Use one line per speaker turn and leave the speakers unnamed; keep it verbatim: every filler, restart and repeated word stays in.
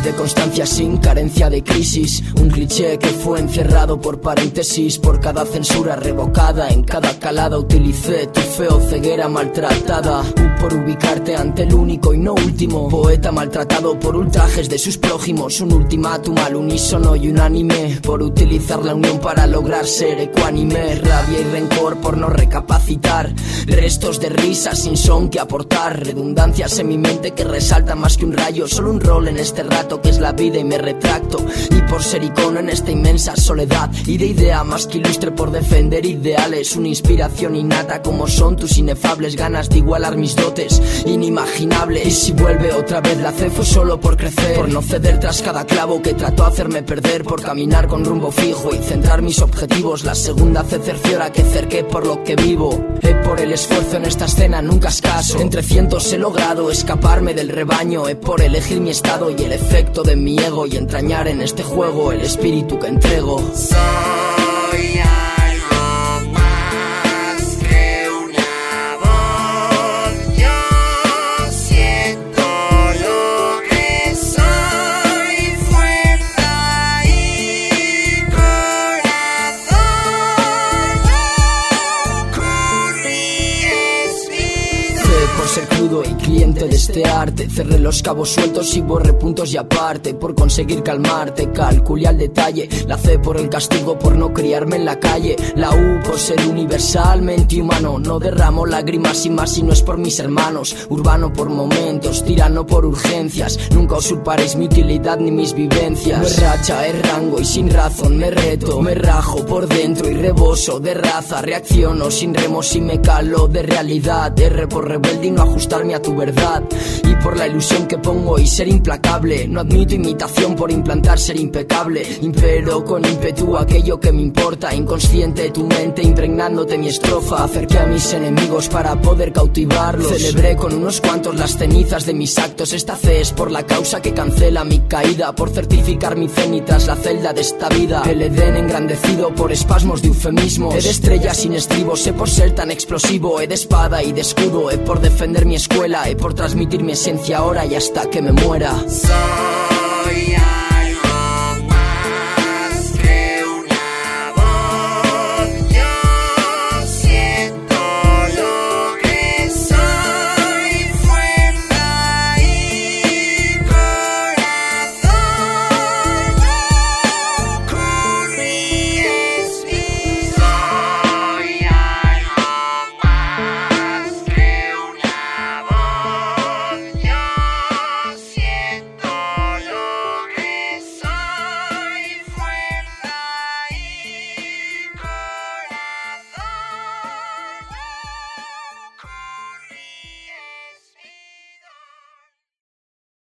de constancia sin carencia de crisis. Un cliché que fue encerrado por paréntesis. Por cada censura revocada, en cada calada utilicé tu feo ceguera maltratada. Por ubicarte ante el único y no último poeta maltratado por ultrajes de sus prójimos. Un ultimátum al unísono y unánime por utilizar la unión para lograr ser ecuánime. Rabia y rencor por no recapacitar, restos de risa sin son que aportar, redundancias en mi mente que resaltan más que un rayo. Solo un rol en este rato que es la vida y me retracto. Y por ser icono en esta inmensa soledad y de idea más que ilustre por defender ideales. Una inspiración innata como son tus inefables ganas de igualar mis dotes inimaginables. Y si vuelve otra vez la C fue solo por crecer, por no ceder tras cada clavo que trató hacerme perder, por caminar con rumbo fijo y centrar mis objetivos. La segunda C cerciora que cerqué por lo que vivo. He por el esfuerzo en esta escena nunca escaso. Entre cientos he logrado escaparme del rebaño. He por elegir mi estado y el efecto de mi ego y entrañar en este juego el espíritu que entrego.
Soy algo más que una voz. Yo siento lo que soy, fuerza y corazón. Curry es mi
C por ser crudo y cliente de este arte. Cerré los cabos sueltos y borré puntos y aparte. Por conseguir calmarte, calculé al detalle. La C por el castigo por no criarme en la calle. La U por ser universalmente humano. No derramo lágrimas y más si no es por mis hermanos. Urbano por momentos, tirano por urgencias. Nunca usurparéis mi utilidad ni mis vivencias. No es racha, es rango y sin razón me reto. Me rajo por dentro y reboso de raza. Reacciono sin remos y me calo de realidad. R por rebelde y no ajustarme a tu verdad. Y por la ilusión que pongo y ser implacable. No admito imitación por implantar ser impecable. Impero con ímpetu aquello que me importa. Inconsciente tu mente impregnándote mi estrofa. Acerqué a mis enemigos para poder cautivarlos. Celebré con unos cuantos las cenizas de mis actos. Esta C es por la causa que cancela mi caída. Por certificar mi cenit tras la celda de esta vida. El Edén engrandecido por espasmos de eufemismos. He de estrella sin estribos, he por ser tan explosivo. He de espada y de escudo, he por defender mi escuela. He por transmitir mi esencia ahora y hasta que me muera.
soy algo